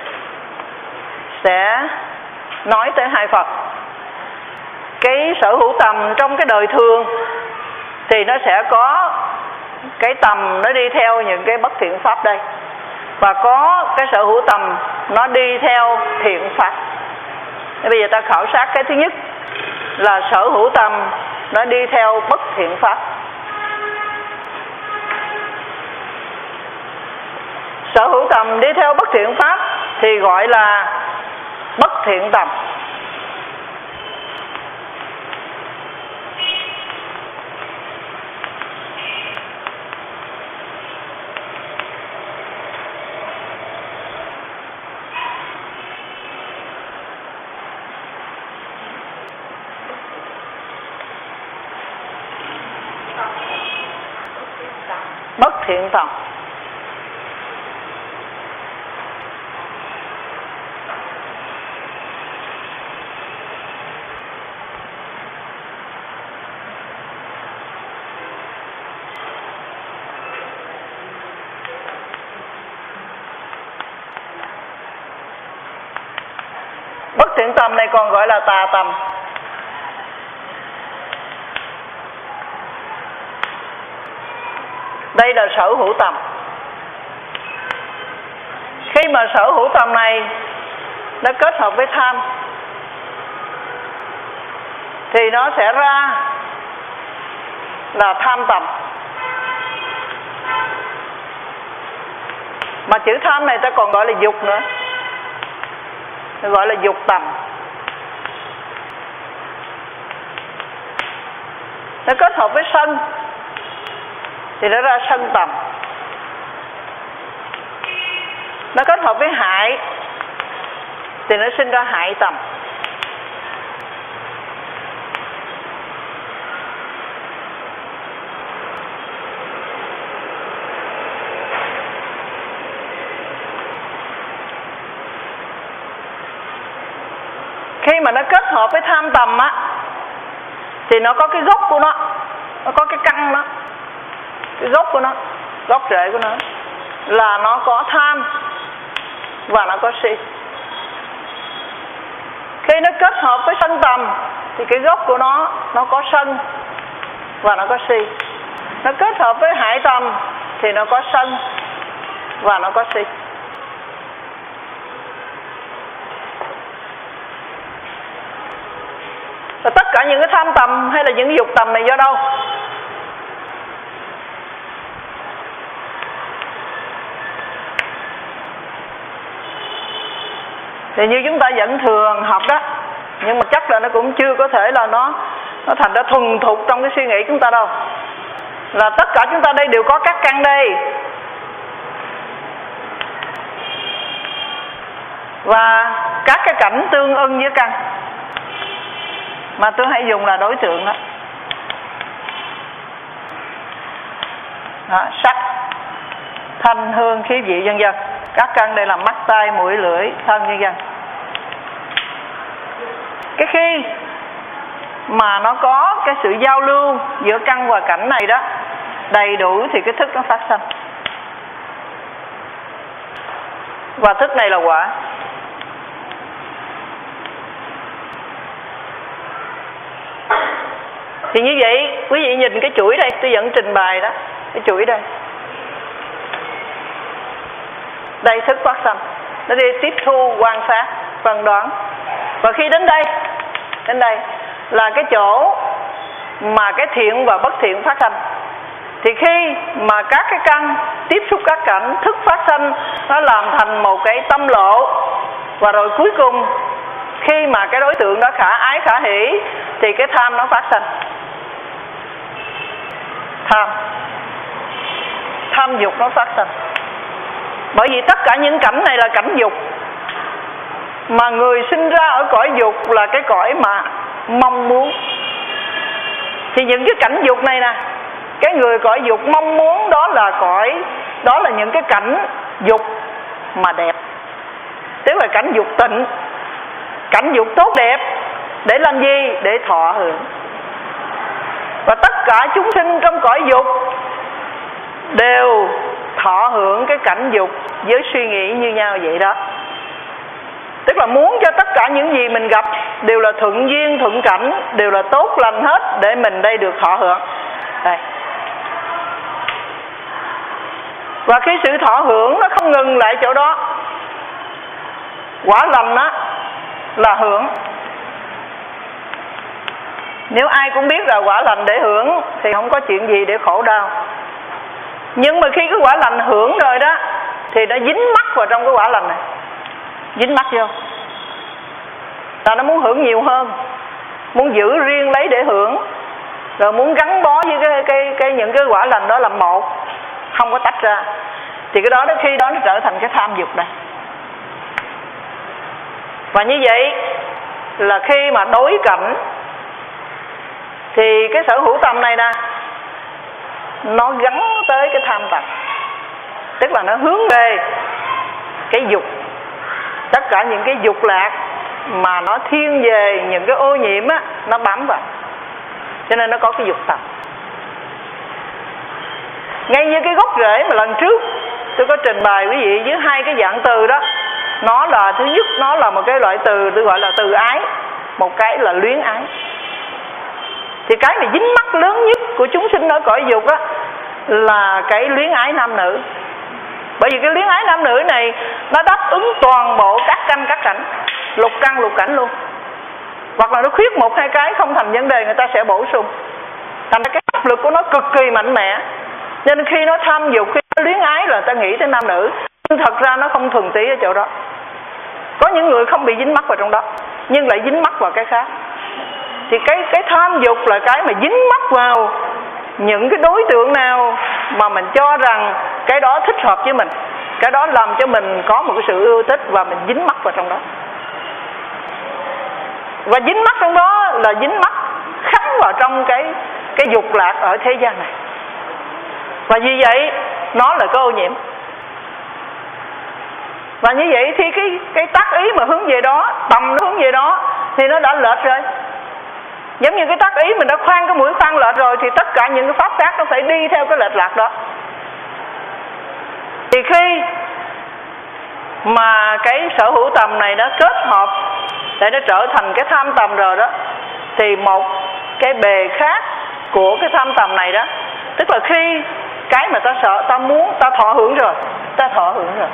A: sẽ nói tới hai Phật. Cái sở hữu tầm trong cái đời thường thì nó sẽ có cái tầm nó đi theo những cái bất thiện pháp đây, và có cái sở hữu tầm nó đi theo thiện pháp. Bây giờ ta khảo sát cái thứ nhất là sở hữu tầm nó đi theo bất thiện pháp. Sở hữu tầm đi theo bất thiện pháp thì gọi là bất thiện tầm. Bất thiện tầm. Bất thiện tầm này còn gọi là tà tầm. Đây là sở hữu tầm. Khi mà sở hữu tầm này nó kết hợp với tham thì nó sẽ ra là tham tầm. Mà chữ tham này ta còn gọi là dục nữa, gọi là dục tầm. Nó kết hợp với sân thì nó ra sân tầm. Nó kết hợp với hại thì nó sinh ra hại tầm. Khi mà nó kết hợp với tham tầm á thì nó có cái gốc của nó, nó có cái căn nó, cái gốc của nó, gốc rễ của nó là nó có tham và nó có si. Khi nó kết hợp với sân tầm thì cái gốc của nó nó có sân và nó có si. Nó kết hợp với hại tầm thì nó có sân và nó có si. Và tất cả những cái tham tầm hay là những cái dục tầm này do đâu? Thì như chúng ta vẫn thường học đó, nhưng mà chắc là nó cũng chưa có thể là nó nó thành ra thuần thục trong cái suy nghĩ chúng ta đâu. Là tất cả chúng ta đây đều có các căn đây. Và các cái cảnh tương ưng với căn. Mà tôi hay dùng là đối tượng đó. Đó, sắc, thanh, hương, khí vị vân vân. Các căn đây là mắt, tai, mũi, lưỡi, thân vân vân. Cái khi mà nó có cái sự giao lưu giữa căn và cảnh này đó đầy đủ thì cái thức nó phát sinh. Và thức này là quả. Thì như vậy quý vị nhìn cái chuỗi đây, tôi vẫn trình bày đó, cái chuỗi đây. Đây thức phát sinh, nó đi tiếp thu, quan sát, phân đoán. Và khi đến đây, đến đây là cái chỗ mà cái thiện và bất thiện phát sinh. Thì khi mà các cái căn tiếp xúc các cảnh, thức phát sinh, nó làm thành một cái tâm lộ. Và rồi cuối cùng khi mà cái đối tượng đó khả ái, khả hỷ thì cái tham nó phát sinh. Tham Tham dục nó phát sinh. Bởi vì tất cả những cảnh này là cảnh dục. Mà người sinh ra ở cõi dục là cái cõi mà mong muốn. Thì những cái cảnh dục này nè, cái người cõi dục mong muốn đó là cõi, đó là những cái cảnh dục mà đẹp. Tức là cảnh dục tịnh, cảnh dục tốt đẹp. Để làm gì? Để thọ hưởng. Và tất cả chúng sinh trong cõi dục đều thọ hưởng cái cảnh dục với suy nghĩ như nhau vậy đó. Tức là muốn cho tất cả những gì mình gặp đều là thuận duyên, thuận cảnh, đều là tốt lành hết để mình đây được thọ hưởng. Đây. Và khi sự thọ hưởng nó không ngừng lại chỗ đó, quả lành á là hưởng. Nếu ai cũng biết là quả lành để hưởng thì không có chuyện gì để khổ đau. Nhưng mà khi cái quả lành hưởng rồi đó thì nó dính mắc vào trong cái quả lành này. Dính mắc vô. Ta nó muốn hưởng nhiều hơn, muốn giữ riêng lấy để hưởng, rồi muốn gắn bó với cái, cái, cái những cái quả lành đó là một, không có tách ra. Thì cái đó đó khi đó nó trở thành cái tham dục này. Và như vậy là khi mà đối cảnh thì cái sở hữu tâm này nè, nó gắn tới cái tham tật. Tức là nó hướng về cái dục. Tất cả những cái dục lạc mà nó thiên về những cái ô nhiễm á, nó bám vào. Cho nên nó có cái dục tật. Ngay như cái gốc rễ mà lần trước tôi có trình bày quý vị với hai cái dạng từ đó. Nó là, thứ nhất nó là một cái loại từ tôi gọi là từ ái, một cái là luyến ái. Thì cái mà dính mắc lớn nhất của chúng sinh ở cõi dục á là cái luyến ái nam nữ. Bởi vì cái luyến ái nam nữ này nó đáp ứng toàn bộ các căn các cảnh, lục căn lục cảnh luôn. Hoặc là nó khuyết một hai cái không thành vấn đề, người ta sẽ bổ sung. Thành ra cái áp lực của nó cực kỳ mạnh mẽ. Nên khi nó tham dục, khi nó luyến ái là ta nghĩ tới nam nữ. Nhưng thật ra nó không thuần tí ở chỗ đó. Có những người không bị dính mắc vào trong đó, nhưng lại dính mắc vào cái khác. Thì cái cái tham dục là cái mà dính mắc vào những cái đối tượng nào mà mình cho rằng cái đó thích hợp với mình, cái đó làm cho mình có một cái sự ưa thích và mình dính mắc vào trong đó. Và dính mắc trong đó là dính mắc khắc vào trong cái cái dục lạc ở thế gian này. Và vì vậy nó là cái ô nhiễm. Và như vậy thì cái cái tác ý mà hướng về đó, tầm nó hướng về đó thì nó đã lệch rồi. Giống như cái tác ý mình đã khoan cái mũi khoan lệch rồi, thì tất cả những cái pháp khác nó phải đi theo cái lệch lạc đó. Thì khi mà cái sở hữu tầm này nó kết hợp để nó trở thành cái tham tầm rồi đó, thì một cái bề khác của cái tham tầm này đó, tức là khi cái mà ta sợ, ta muốn, ta thọ hưởng rồi, ta thọ hưởng rồi,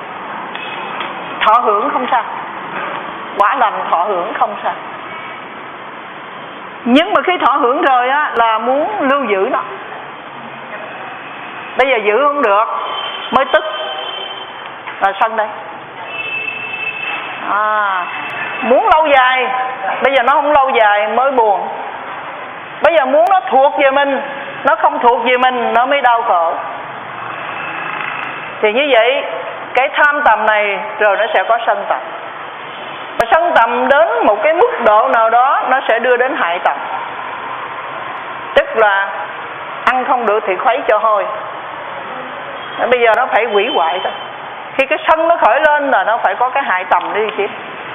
A: thọ hưởng không sao, quả lành thọ hưởng không sao. Nhưng mà khi thọ hưởng rồi á, là muốn lưu giữ nó. Bây giờ giữ không được mới tức, là sân đây. À, muốn lâu dài, bây giờ nó không lâu dài mới buồn. Bây giờ muốn nó thuộc về mình, nó không thuộc về mình nó mới đau khổ. Thì như vậy cái tham tầm này rồi nó sẽ có sân tầm. Và sân tầm đến một cái mức độ nào đó nó sẽ đưa đến hại tầm. Tức là ăn không được thì khuấy cho hôi. Bây giờ nó phải hủy hoại thôi. Khi cái sân nó khởi lên là nó phải có cái hại tầm đi chứ.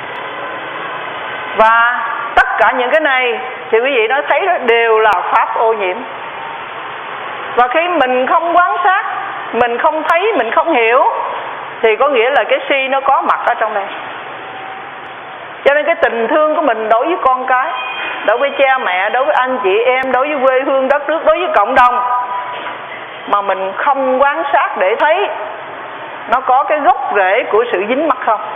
A: Và tất cả những cái này thì quý vị nó thấy đó đều là pháp ô nhiễm. Và khi mình không quan sát, mình không thấy, mình không hiểu, thì có nghĩa là cái si nó có mặt ở trong đây. Cho nên cái tình thương của mình đối với con cái, đối với cha mẹ, đối với anh chị em, đối với quê hương đất nước, đối với cộng đồng, mà mình không quan sát để thấy nó có cái gốc rễ của sự dính mắc không.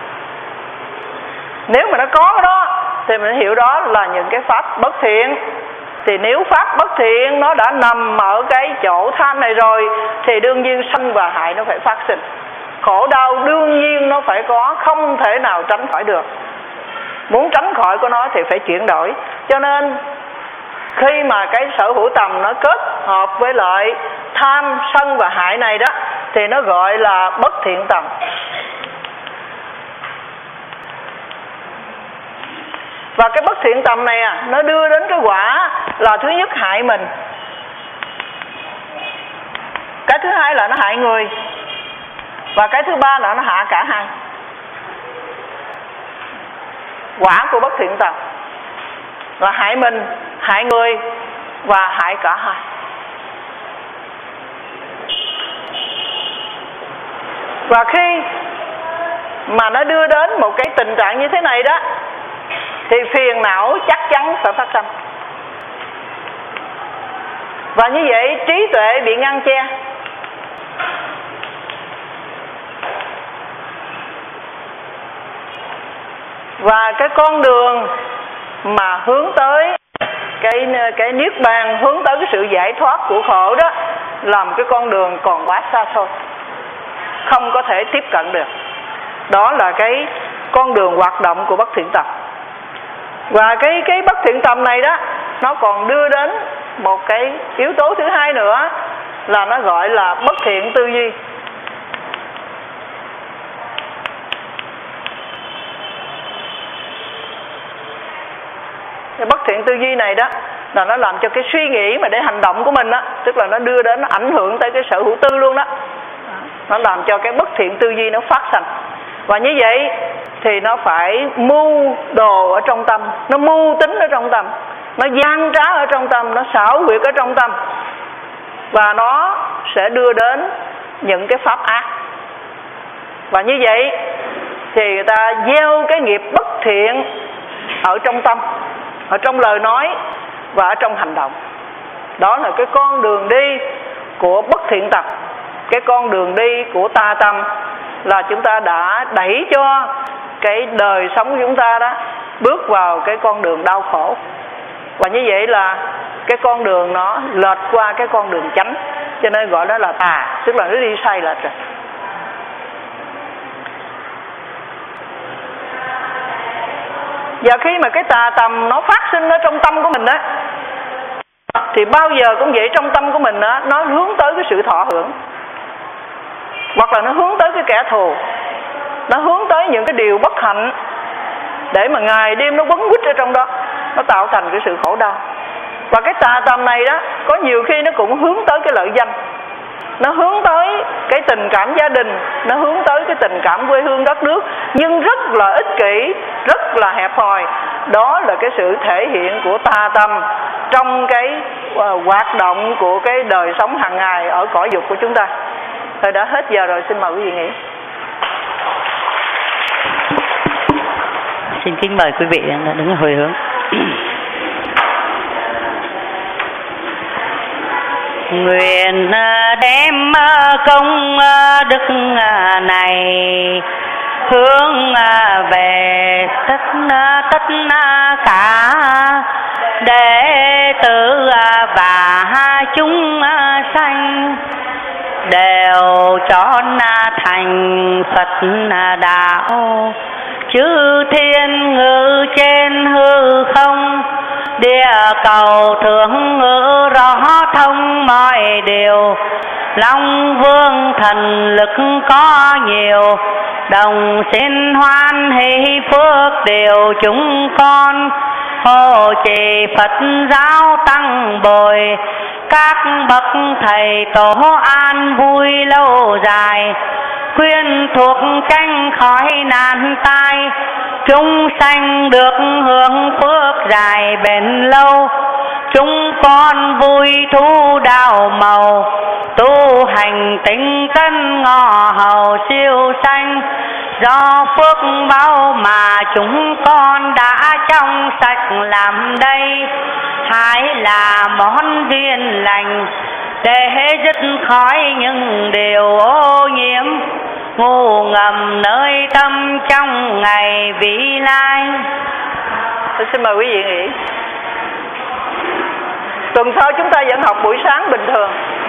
A: Nếu mà nó có cái đó thì mình hiểu đó là những cái pháp bất thiện. Thì nếu pháp bất thiện nó đã nằm ở cái chỗ tham này rồi, thì đương nhiên sân và hại nó phải phát sinh. Khổ đau đương nhiên nó phải có, không thể nào tránh khỏi được. Muốn tránh khỏi của nó thì phải chuyển đổi. Cho nên khi mà cái sở hữu tầm nó kết hợp với lại tham, sân và hại này đó, thì nó gọi là bất thiện tầm. Và cái bất thiện tầm này à, nó đưa đến cái quả là thứ nhất hại mình, cái thứ hai là nó hại người, và cái thứ ba là nó hạ cả hai. Quả của bất thiện tầm là hại mình, hại người và hại cả hai. Và khi mà nó đưa đến một cái tình trạng như thế này đó, thì phiền não chắc chắn sẽ phát sinh. Và như vậy trí tuệ bị ngăn che. Và cái con đường mà hướng tới cái, cái niết bàn, hướng tới cái sự giải thoát của khổ đó, làm cái con đường còn quá xa xôi, không có thể tiếp cận được. Đó là cái con đường hoạt động của bất thiện tầm. Và cái, cái bất thiện tầm này đó, nó còn đưa đến một cái yếu tố thứ hai nữa, là nó gọi là bất thiện tư duy. Cái bất thiện tư duy này đó là nó làm cho cái suy nghĩ mà để hành động của mình đó, tức là nó đưa đến, nó ảnh hưởng tới cái sở hữu tư luôn đó. Nó làm cho cái bất thiện tư duy nó phát sinh. Và như vậy thì nó phải mưu đồ ở trong tâm, nó mưu tính ở trong tâm, nó gian trá ở trong tâm, nó xảo quyệt ở trong tâm, và nó sẽ đưa đến những cái pháp ác. Và như vậy thì người ta gieo cái nghiệp bất thiện ở trong tâm, ở trong lời nói và ở trong hành động. Đó là cái con đường đi của bất thiện tầm. Cái con đường đi của tà tâm là chúng ta đã đẩy cho cái đời sống của chúng ta đó bước vào cái con đường đau khổ. Và như vậy là cái con đường nó lệch qua cái con đường chánh, cho nên gọi đó là tà, tức là nó đi sai lệch rồi. Và khi mà cái tà tầm nó phát sinh ở trong tâm của mình đó, thì bao giờ cũng vậy, trong tâm của mình đó, nó hướng tới cái sự thọ hưởng, hoặc là nó hướng tới cái kẻ thù, nó hướng tới những cái điều bất hạnh, để mà ngày đêm nó quấn quýt ở trong đó, nó tạo thành cái sự khổ đau. Và cái tà tầm này đó, có nhiều khi nó cũng hướng tới cái lợi danh, nó hướng tới cái tình cảm gia đình, nó hướng tới cái tình cảm quê hương đất nước, nhưng rất là ích kỷ, rất là hẹp hòi. Đó là cái sự thể hiện của tà tâm trong cái uh, hoạt động của cái đời sống hàng ngày ở cõi dục của chúng ta. Thời đã hết giờ rồi, xin mời quý vị nghỉ.
B: Xin kính mời quý vị đứng hồi hướng. Nguyện đem công đức này hướng về tất tất cả đệ tử và chúng sanh, đều chọn thành Phật đạo, chư thiên ngự trên hư không, địa cầu thượng ngữ rõ thông mọi điều, Long Vương thần lực có nhiều, đồng xin hoan hỷ phước điều chúng con, hộ trì Phật giáo tăng bồi, các bậc thầy tổ an vui lâu dài, khuyên thuộc tranh khỏi nạn tai, chúng sanh được hưởng phước dài bền lâu. Chúng con vui thu đào màu, tu hành tinh tấn ngọ hầu siêu sanh, do phước báo mà chúng con đã trong sạch làm đây, hãy là món duyên lành để dứt khỏi những điều ô nhiễm ngu ngầm nơi tâm trong ngày vĩ lai.
A: Tôi xin mời quý vị nghỉ. Tuần sau chúng ta vẫn học buổi sáng bình thường.